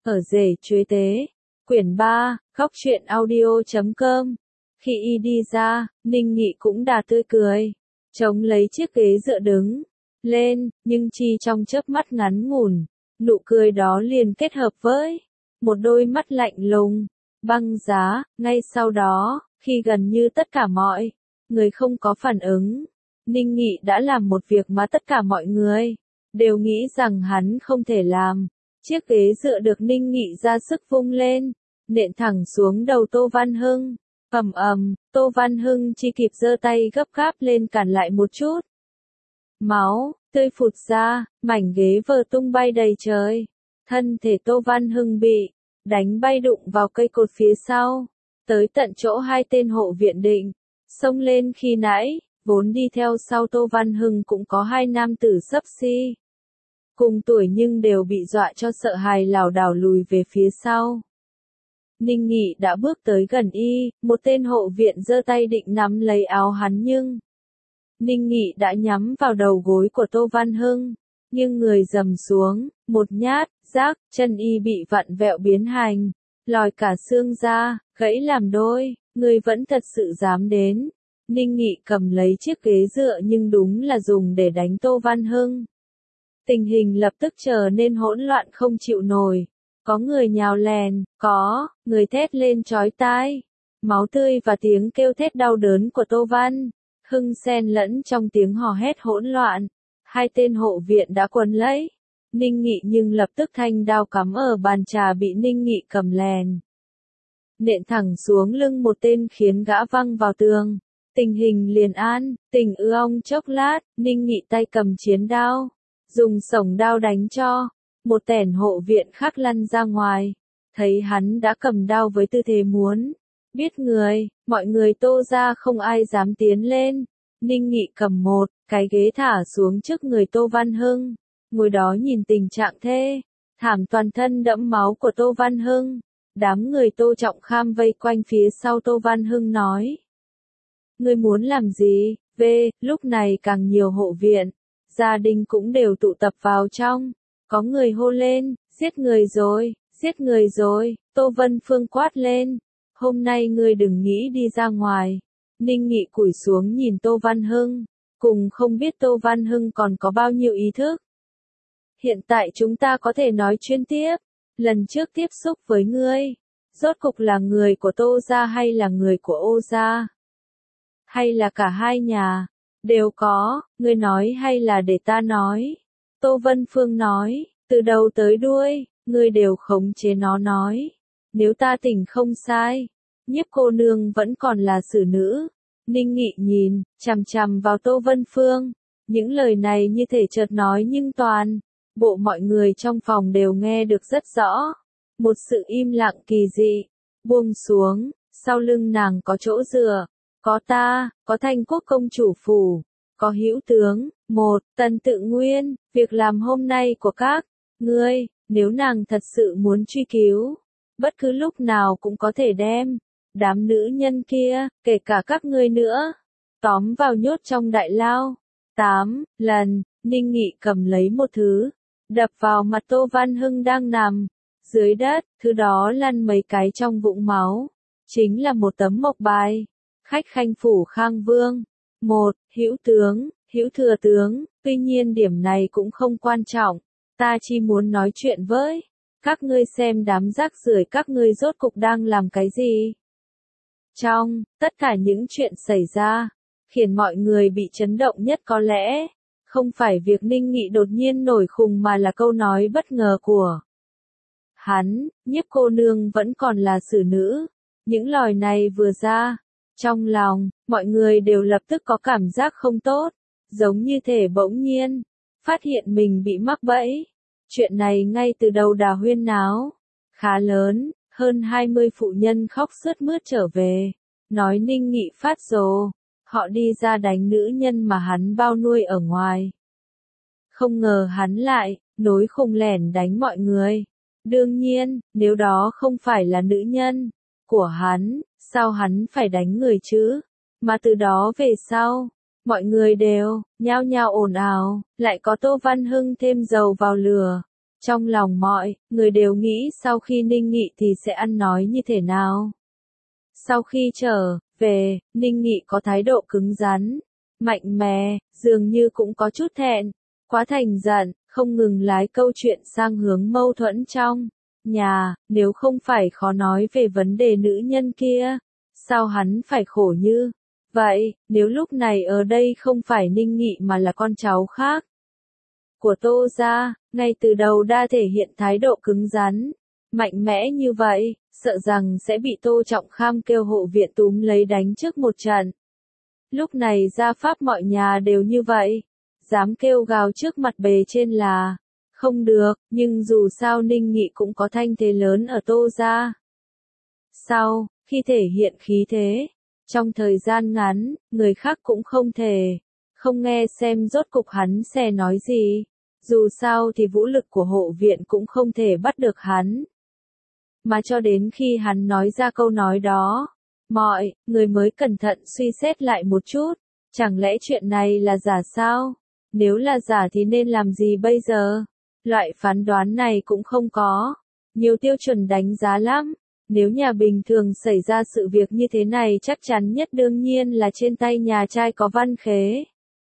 Ở rể chuế tế. Quyển 3, góc truyện audio.com. Khi y đi ra, Ninh Nghị cũng đã tươi cười, chống lấy chiếc ghế dựa đứng lên, nhưng chỉ trong chớp mắt ngắn ngủn, nụ cười đó liền kết hợp với một đôi mắt lạnh lùng, băng giá. Ngay sau đó, khi gần như tất cả mọi người không có phản ứng, Ninh Nghị đã làm một việc mà tất cả mọi người đều nghĩ rằng hắn không thể làm. Chiếc ghế dựa được Ninh Nghị ra sức vung lên, nện thẳng xuống đầu Tô Văn Hưng. Ầm ầm, Tô Văn Hưng chỉ kịp giơ tay gấp gáp lên cản lại một chút. Máu tươi phụt ra, mảnh ghế vỡ tung bay đầy trời. Thân thể Tô Văn Hưng bị đánh bay đụng vào cây cột phía sau, tới tận chỗ hai tên hộ viện định xông lên khi nãy. Vốn đi theo sau Tô Văn Hưng cũng có hai nam tử xấp xi cùng tuổi nhưng đều bị dọa cho sợ hãi lảo đảo lùi về phía sau. Ninh Nghị đã bước tới gần y, một tên hộ viện giơ tay định nắm lấy áo hắn nhưng Ninh Nghị đã nhắm vào đầu gối của Tô Văn Hưng, nhưng người dầm xuống, một nhát, rác, chân y bị vặn vẹo biến hình, lòi cả xương ra, gãy làm đôi. Người vẫn thật sự dám đến. Ninh Nghị cầm lấy chiếc ghế dựa nhưng đúng là dùng để đánh Tô Văn Hưng. Tình hình lập tức trở nên hỗn loạn không chịu nổi. Có người nhào lèn, có người thét lên chói tai. Máu tươi và tiếng kêu thét đau đớn của Tô Văn Hưng xen lẫn trong tiếng hò hét hỗn loạn. Hai tên hộ viện đã quấn lấy Ninh Nghị nhưng lập tức thanh đao cắm ở bàn trà bị Ninh Nghị cầm lèn nện thẳng xuống lưng một tên khiến gã văng vào tường. Tình hình liền an, tình ong chốc lát, Ninh Nghị tay cầm chiến đao, dùng sổng đao đánh cho một tên hộ viện khác lăn ra ngoài. Thấy hắn đã cầm đao với tư thế muốn biết người, mọi người Tô ra không ai dám tiến lên. Ninh Nghị cầm một cái ghế thả xuống trước người Tô Văn Hưng, ngồi đó nhìn tình trạng thê thảm toàn thân đẫm máu của Tô Văn Hưng. Đám người Tô Trọng Kham vây quanh phía sau Tô Văn Hưng nói: "Ngươi muốn làm gì?" Lúc này càng nhiều hộ viện, gia đình cũng đều tụ tập vào trong. Có người hô lên: "Giết người rồi, giết người rồi!" Tô Vân Phương quát lên: "Hôm nay ngươi đừng nghĩ đi ra ngoài." Ninh Nghị cúi xuống nhìn Tô Văn Hưng, cùng không biết Tô Văn Hưng còn có bao nhiêu ý thức. "Hiện tại chúng ta có thể nói chuyện tiếp. Lần trước tiếp xúc với ngươi, rốt cục là người của Tô gia hay là người của Ô gia? Hay là cả hai nhà đều có, ngươi nói hay là để ta nói?" Tô Vân Phương nói: "Từ đầu tới đuôi, ngươi đều khống chế nó nói. Nếu ta tỉnh không sai, Nhiếp cô nương vẫn còn là xử nữ." Ninh Nghị nhìn chằm chằm vào Tô Vân Phương, những lời này như thể chợt nói nhưng toàn bộ mọi người trong phòng đều nghe được rất rõ. Một sự im lặng kỳ dị buông xuống, sau lưng nàng có chỗ dựa, có ta, có Thanh Quốc công chủ phủ, có Hữu tướng, một Tần Tự Nguyên. Việc làm hôm nay của các ngươi, nếu nàng thật sự muốn truy cứu, bất cứ lúc nào cũng có thể đem đám nữ nhân kia, kể cả các ngươi nữa, tóm vào nhốt trong đại lao. 8 lần, Ninh Nghị cầm lấy một thứ, đập vào mặt Tô Văn Hưng đang nằm dưới đất, thứ đó lăn mấy cái trong vũng máu. Chính là một tấm mộc bài. Khách khanh phủ Khang Vương. Một Hữu tướng, Hữu thừa tướng. Tuy nhiên điểm này cũng không quan trọng. Ta chỉ muốn nói chuyện với các ngươi xem đám rác rưởi các ngươi rốt cục đang làm cái gì. Trong tất cả những chuyện xảy ra, khiến mọi người bị chấn động nhất có lẽ không phải việc Ninh Nghị đột nhiên nổi khùng mà là câu nói bất ngờ của hắn: "Nhiếp cô nương vẫn còn là xử nữ." Những lời này vừa ra, trong lòng mọi người đều lập tức có cảm giác không tốt, giống như thể bỗng nhiên phát hiện mình bị mắc bẫy. Chuyện này ngay từ đầu đã huyên náo khá lớn, hơn 20 phụ nhân khóc sướt mướt trở về, nói Ninh Nghị phát rồ, họ đi ra đánh nữ nhân mà hắn bao nuôi ở ngoài. Không ngờ hắn lại nối khùng lẻn đánh mọi người. Đương nhiên, nếu đó không phải là nữ nhân của hắn, sao hắn phải đánh người chứ? Mà từ đó về sau, mọi người đều nhao nhao ồn ào, lại có Tô Văn Hưng thêm dầu vào lửa. Trong lòng mọi người đều nghĩ sau khi Ninh Nghị thì sẽ ăn nói như thế nào. Sau khi trở về, Ninh Nghị có thái độ cứng rắn, mạnh mẽ, dường như cũng có chút thẹn, quá thành giận, không ngừng lái câu chuyện sang hướng mâu thuẫn trong nhà, nếu không phải khó nói về vấn đề nữ nhân kia, sao hắn phải khổ như vậy, nếu lúc này ở đây không phải Ninh Nghị mà là con cháu khác của Tô gia, ngay từ đầu đã thể hiện thái độ cứng rắn, mạnh mẽ như vậy, sợ rằng sẽ bị Tô Trọng Kham kêu hộ viện túm lấy đánh trước một trận. Lúc này gia pháp mọi nhà đều như vậy, dám kêu gào trước mặt bề trên là không được, nhưng dù sao Ninh Nghị cũng có thanh thế lớn ở Tô gia. Sau, khi thể hiện khí thế, trong thời gian ngắn, người khác cũng không thể không nghe xem rốt cục hắn sẽ nói gì. Dù sao thì vũ lực của hộ viện cũng không thể bắt được hắn. Mà cho đến khi hắn nói ra câu nói đó, mọi người mới cẩn thận suy xét lại một chút. Chẳng lẽ chuyện này là giả sao? Nếu là giả thì nên làm gì bây giờ? Loại phán đoán này cũng không có nhiều tiêu chuẩn đánh giá lắm. Nếu nhà bình thường xảy ra sự việc như thế này chắc chắn nhất đương nhiên là trên tay nhà trai có văn khế.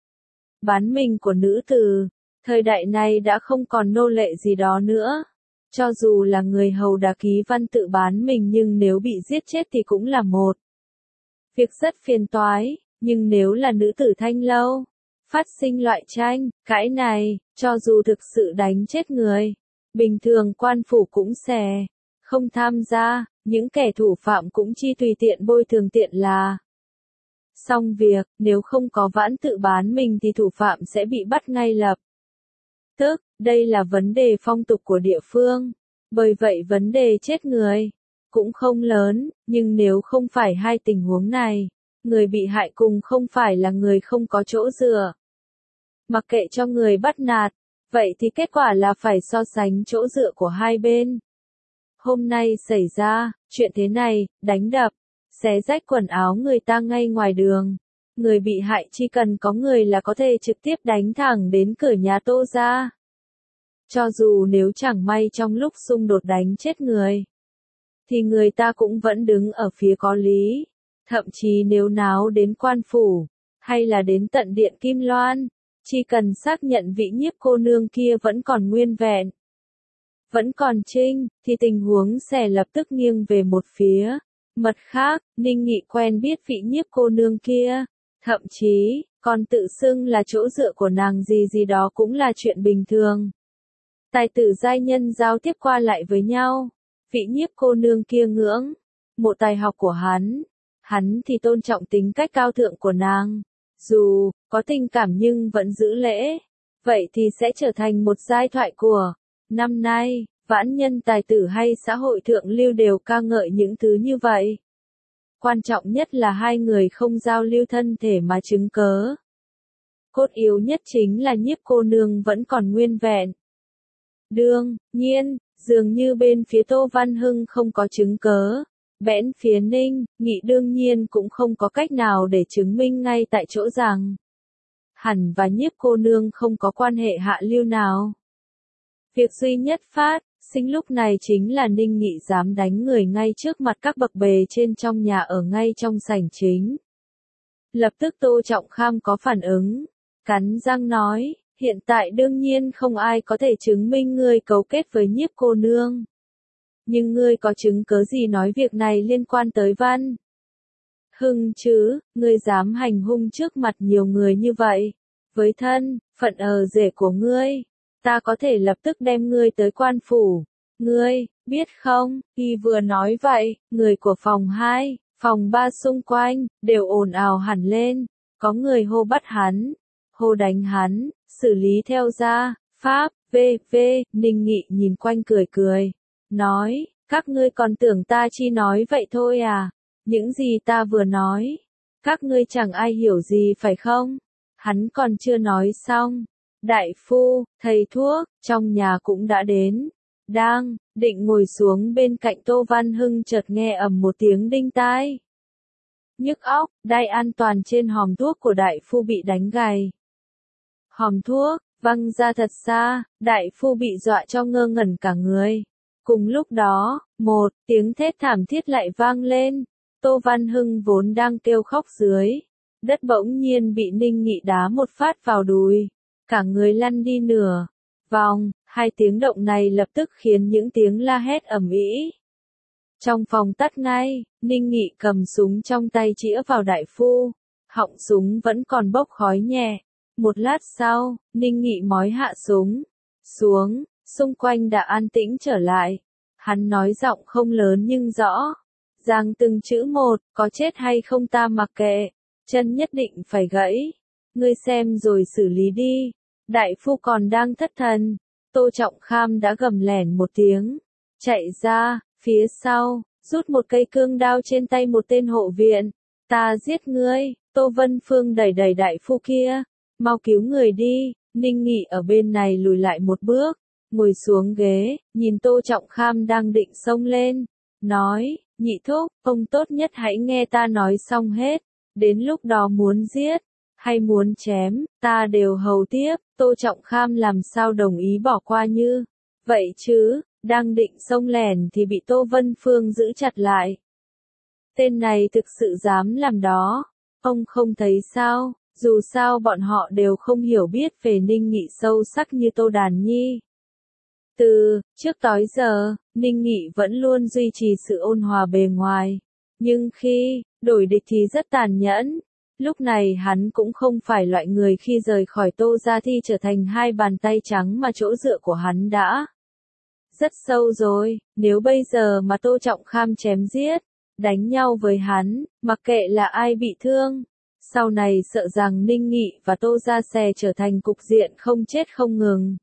Bán mình của nữ tử, thời đại này đã không còn nô lệ gì đó nữa. Cho dù là người hầu đã ký văn tự bán mình nhưng nếu bị giết chết thì cũng là một việc rất phiền toái, nhưng nếu là nữ tử thanh lâu, phát sinh loại tranh, cãi này, cho dù thực sự đánh chết người, bình thường quan phủ cũng sẽ không tham gia, những kẻ thủ phạm cũng chi tùy tiện bồi thường tiện là xong việc, nếu không có vãn tự bán mình thì thủ phạm sẽ bị bắt ngay lập tức, đây là vấn đề phong tục của địa phương, bởi vậy vấn đề chết người cũng không lớn, nhưng nếu không phải hai tình huống này, người bị hại cùng không phải là người không có chỗ dựa. Mặc kệ cho người bắt nạt, vậy thì kết quả là phải so sánh chỗ dựa của hai bên. Hôm nay xảy ra, chuyện thế này, đánh đập, xé rách quần áo người ta ngay ngoài đường. Người bị hại chỉ cần có người là có thể trực tiếp đánh thẳng đến cửa nhà Tô gia. Cho dù nếu chẳng may trong lúc xung đột đánh chết người, thì người ta cũng vẫn đứng ở phía có lý. Thậm chí nếu náo đến quan phủ, hay là đến tận điện Kim Loan, chỉ cần xác nhận vị nhiếp cô nương kia vẫn còn nguyên vẹn, vẫn còn trinh, thì tình huống sẽ lập tức nghiêng về một phía. Mặt khác, Ninh Nghị quen biết vị nhiếp cô nương kia, thậm chí, còn tự xưng là chỗ dựa của nàng gì gì đó cũng là chuyện bình thường. Tài tử giai nhân giao tiếp qua lại với nhau, vị nhiếp cô nương kia ngưỡng mộ tài học của hắn thì tôn trọng tính cách cao thượng của nàng. Dù có tình cảm nhưng vẫn giữ lễ, vậy thì sẽ trở thành một giai thoại của năm nay. Vãn nhân tài tử hay xã hội thượng lưu đều ca ngợi những thứ như vậy. Quan trọng nhất là hai người không giao lưu thân thể mà chứng cớ. Cốt yếu nhất chính là nhiếp cô nương vẫn còn nguyên vẹn. Đương nhiên, dường như bên phía Tô Văn Hưng không có chứng cớ. Bẽn phía Ninh Nghị đương nhiên cũng không có cách nào để chứng minh ngay tại chỗ rằng hẳn và nhiếp cô nương không có quan hệ hạ lưu nào. Việc duy nhất phát sinh lúc này chính là Ninh Nghị dám đánh người ngay trước mặt các bậc bề trên trong nhà ở ngay trong sảnh chính. Lập tức Tô Trọng Kham có phản ứng, cắn răng nói, hiện tại đương nhiên không ai có thể chứng minh ngươi cấu kết với nhiếp cô nương. Nhưng ngươi có chứng cớ gì nói việc này liên quan tới Văn Hưng chứ, ngươi dám hành hung trước mặt nhiều người như vậy. Với thân phận rể của ngươi, ta có thể lập tức đem ngươi tới quan phủ. Ngươi, biết không, khi vừa nói vậy, người của phòng 2, phòng 3 xung quanh, đều ồn ào hẳn lên. Có người hô bắt hắn, hô đánh hắn, xử lý theo gia pháp, v.v. Ninh Nghị nhìn quanh cười cười, nói, các ngươi còn tưởng ta chỉ nói vậy thôi à? Những gì ta vừa nói, các ngươi chẳng ai hiểu gì phải không? Hắn còn chưa nói xong. Đại phu, thầy thuốc, trong nhà cũng đã đến. Đang định ngồi xuống bên cạnh Tô Văn Hưng chợt nghe ầm một tiếng đinh tai nhức óc, đai an toàn trên hòm thuốc của đại phu bị đánh gãy. Hòm thuốc văng ra thật xa, đại phu bị dọa cho ngơ ngẩn cả người. Cùng lúc đó, một tiếng thét thảm thiết lại vang lên. Tô Văn Hưng vốn đang kêu khóc dưới đất bỗng nhiên bị Ninh Nghị đá một phát vào đùi, cả người lăn đi nửa vòng. Hai tiếng động này lập tức khiến những tiếng la hét ầm ĩ trong phòng tắt ngay. Ninh Nghị cầm súng trong tay chĩa vào đại phu, họng súng vẫn còn bốc khói nhẹ. Một lát sau, Ninh Nghị mói hạ súng xuống, xung quanh đã an tĩnh trở lại. Hắn nói giọng không lớn nhưng rõ ràng từng chữ một, có chết hay không ta mặc kệ, chân nhất định phải gãy. Ngươi xem rồi xử lý đi. Đại phu còn đang thất thần, Tô Trọng Kham đã gầm lẻn một tiếng, chạy ra, phía sau, rút một cây cương đao trên tay một tên hộ viện. Ta giết ngươi. Tô Vân Phương đẩy đại phu kia, mau cứu người đi. Ninh Nghị ở bên này lùi lại một bước, ngồi xuống ghế, nhìn Tô Trọng Kham đang định xông lên, nói, Nhị thúc, ông tốt nhất hãy nghe ta nói xong hết, đến lúc đó muốn giết, hay muốn chém, ta đều hầu tiếp. Tô Trọng Kham làm sao đồng ý bỏ qua như vậy chứ, đang định xông lẻn thì bị Tô Vân Phương giữ chặt lại. Tên này thực sự dám làm đó, ông không thấy sao, dù sao bọn họ đều không hiểu biết về Ninh Nghị sâu sắc như Tô Đàn Nhi. Từ trước tới giờ, Ninh Nghị vẫn luôn duy trì sự ôn hòa bề ngoài, nhưng khi đổi địch thì rất tàn nhẫn. Lúc này hắn cũng không phải loại người khi rời khỏi Tô Gia Thi trở thành hai bàn tay trắng mà chỗ dựa của hắn đã rất sâu rồi. Nếu bây giờ mà Tô Trọng Kham chém giết, đánh nhau với hắn, mặc kệ là ai bị thương, sau này sợ rằng Ninh Nghị và Tô Gia sẽ trở thành cục diện không chết không ngừng.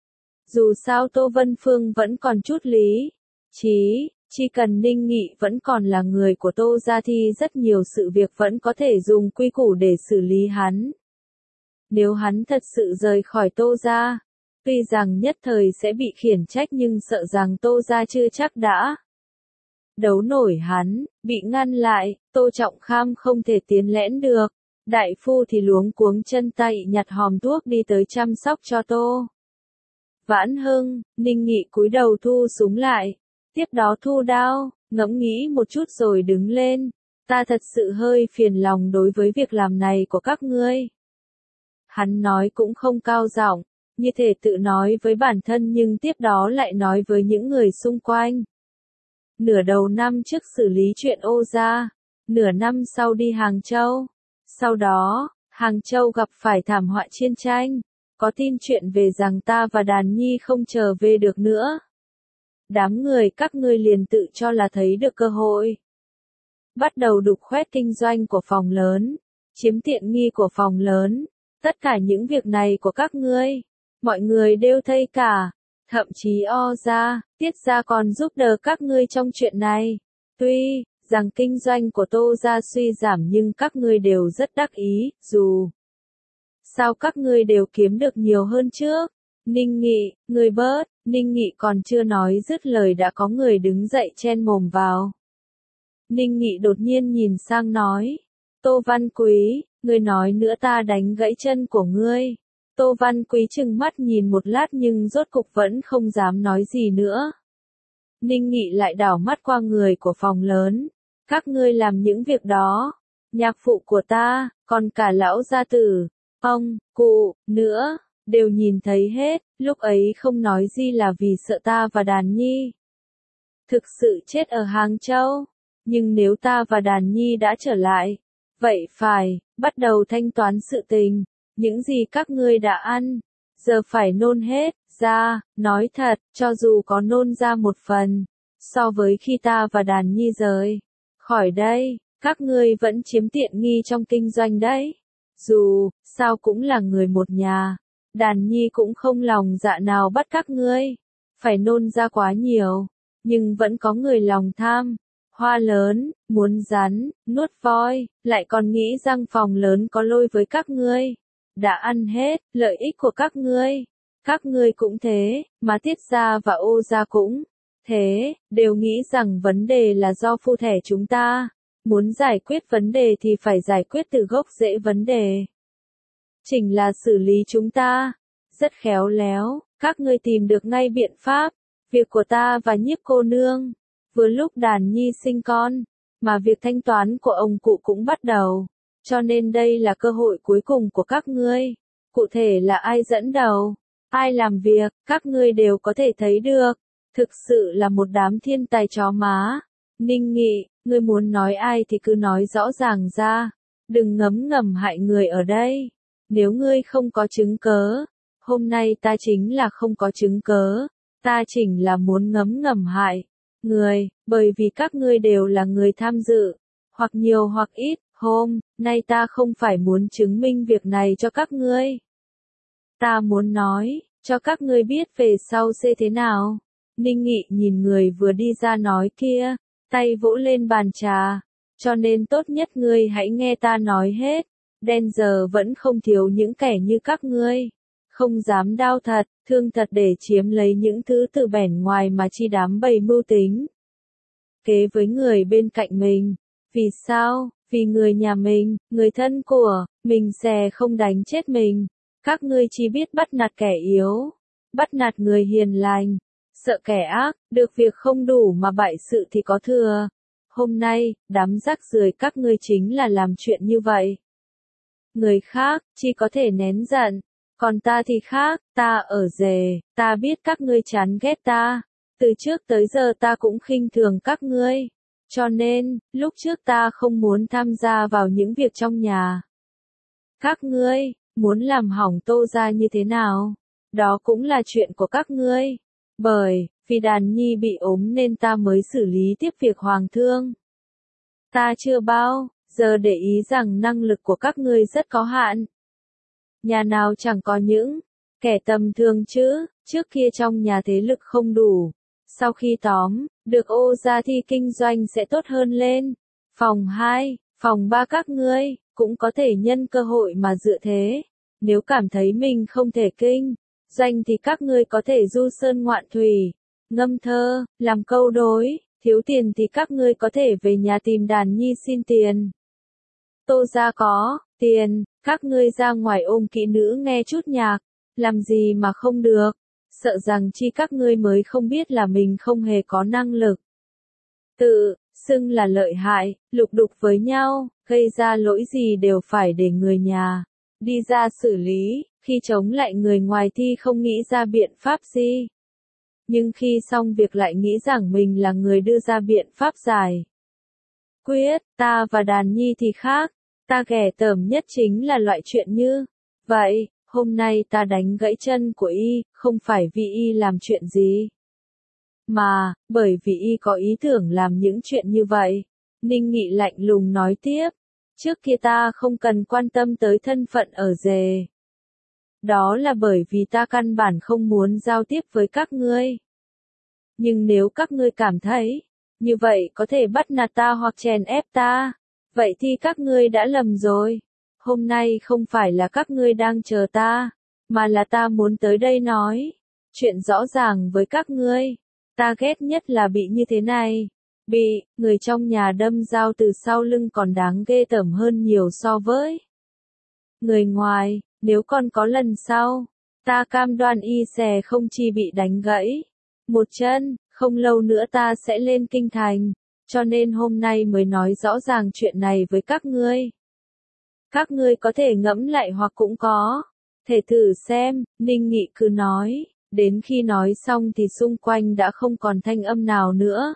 Dù sao Tô Vân Phương vẫn còn chút lý trí, chỉ cần Ninh Nghị vẫn còn là người của Tô Gia thì rất nhiều sự việc vẫn có thể dùng quy củ để xử lý hắn. Nếu hắn thật sự rời khỏi Tô Gia, tuy rằng nhất thời sẽ bị khiển trách nhưng sợ rằng Tô Gia chưa chắc đã đấu nổi hắn. Bị ngăn lại, Tô Trọng Kham không thể tiến lẽn được. Đại phu thì luống cuống chân tay nhặt hòm thuốc đi tới chăm sóc cho Tô Vãn Hưng. Ninh Nghị cúi đầu thu súng lại, tiếp đó thu đao, ngẫm nghĩ một chút rồi đứng lên. Ta thật sự hơi phiền lòng đối với việc làm này của các ngươi. Hắn nói cũng không cao giọng, như thể tự nói với bản thân nhưng tiếp đó lại nói với những người xung quanh. Nửa đầu năm trước xử lý chuyện Ô Gia, nửa năm sau đi Hàng Châu. Sau đó, Hàng Châu gặp phải thảm họa chiến tranh, có tin chuyện về rằng ta và Đàn Nhi không trở về được nữa. Đám người các ngươi liền tự cho là thấy được cơ hội, bắt đầu đục khoét kinh doanh của phòng lớn, chiếm tiện nghi của phòng lớn. Tất cả những việc này của các ngươi, mọi người đều thấy cả, thậm chí O Gia, Tiết Gia còn giúp đỡ các ngươi trong chuyện này. Tuy rằng kinh doanh của Tô Gia suy giảm nhưng các ngươi đều rất đắc ý, dù sao các ngươi đều kiếm được nhiều hơn trước. Ninh Nghị, ngươi bớt. Ninh Nghị còn chưa nói dứt lời đã có người đứng dậy chen mồm vào. Ninh Nghị đột nhiên nhìn sang nói, Tô Văn Quý, ngươi nói nữa ta đánh gãy chân của ngươi. Tô Văn Quý trừng mắt nhìn một lát nhưng rốt cục vẫn không dám nói gì nữa. Ninh Nghị lại đảo mắt qua người của phòng lớn. Các ngươi làm những việc đó, nhạc phụ của ta, còn cả lão gia tử, ông, cụ, nữa, đều nhìn thấy hết. Lúc ấy không nói gì là vì sợ ta và Đàn Nhi thực sự chết ở Hàng Châu. Nhưng nếu ta và Đàn Nhi đã trở lại, vậy phải bắt đầu thanh toán sự tình. Những gì các ngươi đã ăn, giờ phải nôn hết ra. Nói thật, cho dù có nôn ra một phần, so với khi ta và Đàn Nhi rời khỏi đây, các ngươi vẫn chiếm tiện nghi trong kinh doanh đấy. Dù sao cũng là người một nhà, Đàn Nhi cũng không lòng dạ nào bắt các ngươi phải nôn ra quá nhiều, nhưng vẫn có người lòng tham, hoa lớn, muốn rắn, nuốt voi, lại còn nghĩ rằng phòng lớn có lôi với các ngươi, đã ăn hết lợi ích của các ngươi cũng thế, mà Tiết Gia và Ô Gia cũng thế, đều nghĩ rằng vấn đề là do phu thê chúng ta, muốn giải quyết vấn đề thì phải giải quyết từ gốc rễ vấn đề. Chính là xử lý chúng ta. Rất khéo léo, các ngươi tìm được ngay biện pháp. Việc của ta và Nhiếp cô nương, vừa lúc Đàn Nhi sinh con, mà việc thanh toán của ông cụ cũng bắt đầu. Cho nên đây là cơ hội cuối cùng của các ngươi. Cụ thể là ai dẫn đầu, ai làm việc, các ngươi đều có thể thấy được. Thực sự là một đám thiên tài chó má. Ninh Nghị, ngươi muốn nói ai thì cứ nói rõ ràng ra. Đừng ngấm ngầm hại người ở đây. Nếu ngươi không có chứng cớ, hôm nay ta chính là không có chứng cớ. Ta chỉnh là muốn ngấm ngầm hại người, bởi vì các ngươi đều là người tham dự. Hoặc nhiều hoặc ít, hôm nay ta không phải muốn chứng minh việc này cho các ngươi. Ta muốn nói, cho các ngươi biết về sau sẽ thế nào. Ninh Nghị nhìn người vừa đi ra nói kia, tay vỗ lên bàn trà. Cho nên tốt nhất ngươi hãy nghe ta nói hết. Đen giờ vẫn không thiếu những kẻ như các ngươi. Không dám đao thật, thương thật để chiếm lấy những thứ từ bẻn ngoài mà chi đám bầy mưu tính. Kế với người bên cạnh mình. Vì sao? Vì người nhà mình, người thân của mình sẽ không đánh chết mình. Các ngươi chỉ biết bắt nạt kẻ yếu, bắt nạt người hiền lành, sợ kẻ ác, được việc không đủ mà bại sự thì có thừa. Hôm nay, đám rác rưởi các ngươi chính là làm chuyện như vậy. Người khác, chỉ có thể nén giận. Còn ta thì khác, ta ở rể, ta biết các ngươi chán ghét ta. Từ trước tới giờ ta cũng khinh thường các ngươi. Cho nên, lúc trước ta không muốn tham gia vào những việc trong nhà. Các ngươi, muốn làm hỏng Tô gia như thế nào? Đó cũng là chuyện của các ngươi. Bởi, vì Đàn Nhi bị ốm nên ta mới xử lý tiếp việc hoàng thương. Ta chưa bao giờ để ý rằng năng lực của các ngươi rất có hạn. Nhà nào chẳng có những kẻ tầm thường chứ, trước kia trong nhà thế lực không đủ. Sau khi tóm được Ô gia thì kinh doanh sẽ tốt hơn lên. Phòng 2, phòng 3 các ngươi cũng có thể nhân cơ hội mà dựa thế. Nếu cảm thấy mình không thể kinh doanh thì các ngươi có thể du sơn ngoạn thủy, ngâm thơ, làm câu đối. Thiếu tiền thì các ngươi có thể về nhà tìm Đàn Nhi xin tiền. Tô gia có tiền, các ngươi ra ngoài ôm kỹ nữ nghe chút nhạc, làm gì mà không được. Sợ rằng chi các ngươi mới không biết là mình không hề có năng lực. Tự xưng là lợi hại, lục đục với nhau, gây ra lỗi gì đều phải để người nhà đi ra xử lý, khi chống lại người ngoài thì không nghĩ ra biện pháp gì. Nhưng khi xong việc lại nghĩ rằng mình là người đưa ra biện pháp giải quyết. Ta và Đàn Nhi thì khác, ta ghẻ tởm nhất chính là loại chuyện như vậy. Hôm nay ta đánh gãy chân của y, không phải vì y làm chuyện gì, mà, bởi vì y có ý tưởng làm những chuyện như vậy. Ninh Nghị lạnh lùng nói tiếp, trước kia ta không cần quan tâm tới thân phận ở rể. Đó là bởi vì ta căn bản không muốn giao tiếp với các ngươi. Nhưng nếu các ngươi cảm thấy, như vậy có thể bắt nạt ta hoặc chèn ép ta, vậy thì các ngươi đã lầm rồi. Hôm nay không phải là các ngươi đang chờ ta, mà là ta muốn tới đây nói chuyện rõ ràng với các ngươi. Ta ghét nhất là bị như thế này. Bị người trong nhà đâm dao từ sau lưng còn đáng ghê tởm hơn nhiều so với người ngoài. Nếu còn có lần sau, ta cam đoan y sẽ không chỉ bị đánh gãy một chân, không lâu nữa ta sẽ lên kinh thành. Cho nên hôm nay mới nói rõ ràng chuyện này với các ngươi. Các ngươi có thể ngẫm lại hoặc cũng có thể thử xem. Ninh Nghị cứ nói, đến khi nói xong thì xung quanh đã không còn thanh âm nào nữa.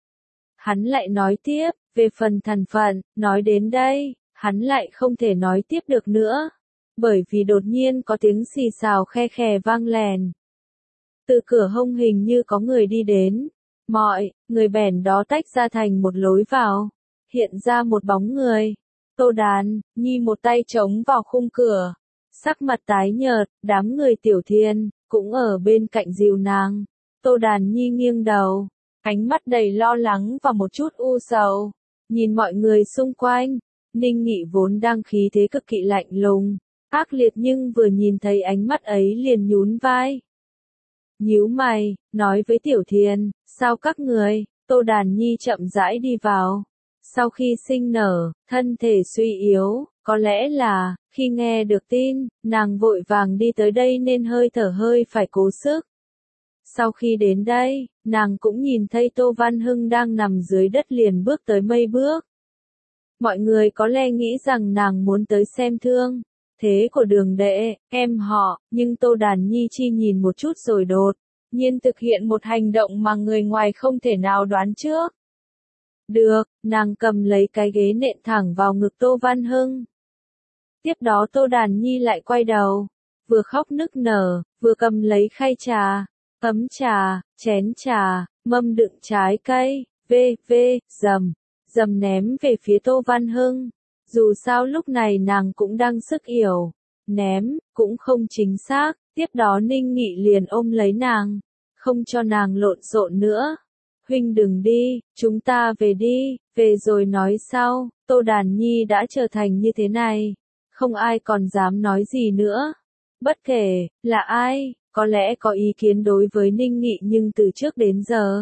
Hắn lại nói tiếp, về phần thần phận, nói đến đây, hắn lại không thể nói tiếp được nữa. Bởi vì đột nhiên có tiếng xì xào khe khè vang lèn. Từ cửa hông hình như có người đi đến. Mọi người bèn đó tách ra thành một lối vào. Hiện ra một bóng người. Tô Đàn Nhi một tay chống vào khung cửa. Sắc mặt tái nhợt, đám người Tiểu Thiên cũng ở bên cạnh dìu nàng. Tô Đàn Nhi nghiêng đầu, ánh mắt đầy lo lắng và một chút u sầu. Nhìn mọi người xung quanh, Ninh Nghị vốn đang khí thế cực kỳ lạnh lùng, ác liệt nhưng vừa nhìn thấy ánh mắt ấy liền nhún vai. Nhíu mày, nói với Tiểu Thiên, sao các người? Tô Đàn Nhi chậm rãi đi vào. Sau khi sinh nở, thân thể suy yếu, có lẽ là Khi nghe được tin, nàng vội vàng đi tới đây nên hơi thở hơi phải cố sức. Sau khi đến đây, nàng cũng nhìn thấy Tô Văn Hưng đang nằm dưới đất liền bước tới mấy bước. Mọi người có lẽ nghĩ rằng nàng muốn tới xem thương thế của Đường Đệ, em họ, nhưng Tô Đàn Nhi chỉ nhìn một chút rồi đột nhiên thực hiện một hành động mà người ngoài không thể nào đoán trước. Được, nàng cầm lấy cái ghế nện thẳng vào ngực Tô Văn Hưng. Tiếp đó Tô Đàn Nhi lại quay đầu, vừa khóc nức nở, vừa cầm lấy khay trà, ấm trà, chén trà, mâm đựng trái cây, dầm ném về phía Tô Văn Hưng. Dù sao lúc này nàng cũng đang sức yểu, ném, cũng không chính xác, tiếp đó Ninh Nghị liền ôm lấy nàng, không cho nàng lộn xộn nữa. Huynh đừng đi, chúng ta về đi, về rồi nói sau, Tô Đàn Nhi đã trở thành như thế này, không ai còn dám nói gì nữa. Bất kể là ai, có lẽ có ý kiến đối với Ninh Nghị nhưng từ trước đến giờ,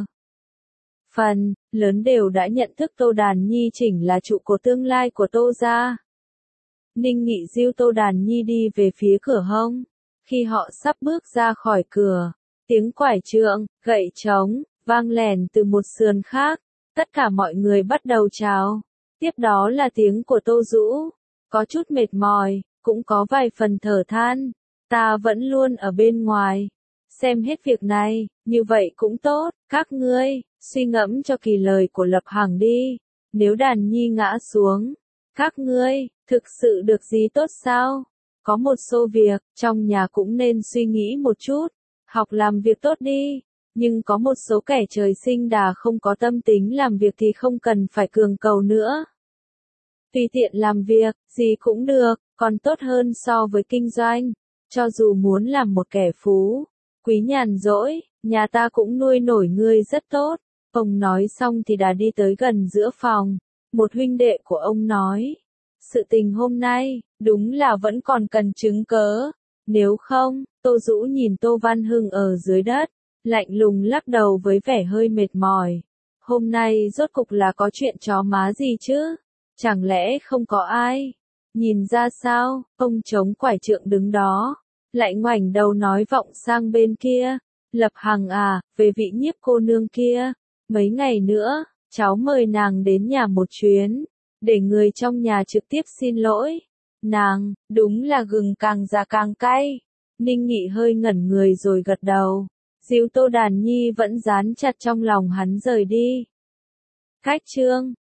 phần lớn đều đã nhận thức Tô Đàn Nhi chỉnh là trụ cột tương lai của Tô gia. Ninh Nghị dìu Tô Đàn Nhi đi về phía cửa hông. Khi họ sắp bước ra khỏi cửa, tiếng quải trượng, gậy trống, vang lèn từ một sườn khác. Tất cả mọi người bắt đầu chào. Tiếp đó là tiếng của Tô Dũ. Có chút mệt mỏi, cũng có vài phần thở than. Ta vẫn luôn ở bên ngoài. Xem hết việc này, như vậy cũng tốt, các ngươi, suy ngẫm cho kỳ lời của Lập Hằng đi. Nếu Đàn Nhi ngã xuống, các ngươi, thực sự được gì tốt sao? Có một số việc, trong nhà cũng nên suy nghĩ một chút, học làm việc tốt đi. Nhưng có một số kẻ trời sinh đà không có tâm tính làm việc thì không cần phải cường cầu nữa. Tùy tiện làm việc, gì cũng được, còn tốt hơn so với kinh doanh. Cho dù muốn làm một kẻ phú quý nhàn rỗi, nhà ta cũng nuôi nổi ngươi rất tốt. Ông nói xong thì đã đi tới gần giữa phòng. Một huynh đệ của ông nói, sự tình hôm nay, đúng là vẫn còn cần chứng cớ. Nếu không, Tô Dũ nhìn Tô Văn Hưng ở dưới đất, lạnh lùng lắc đầu với vẻ hơi mệt mỏi. Hôm nay rốt cục là có chuyện chó má gì chứ? Chẳng lẽ không có ai? Nhìn ra sao, ông chống quải trượng đứng đó, lại ngoảnh đầu nói vọng sang bên kia. Lập Hằng à, về vị nhiếp cô nương kia, mấy ngày nữa, cháu mời nàng đến nhà một chuyến, để người trong nhà trực tiếp xin lỗi. Nàng, đúng là gừng càng già càng cay. Ninh Nghị hơi ngẩn người rồi gật đầu. Dìu Tô Đàn Nhi vẫn dán chặt trong lòng hắn rời đi. Cách chương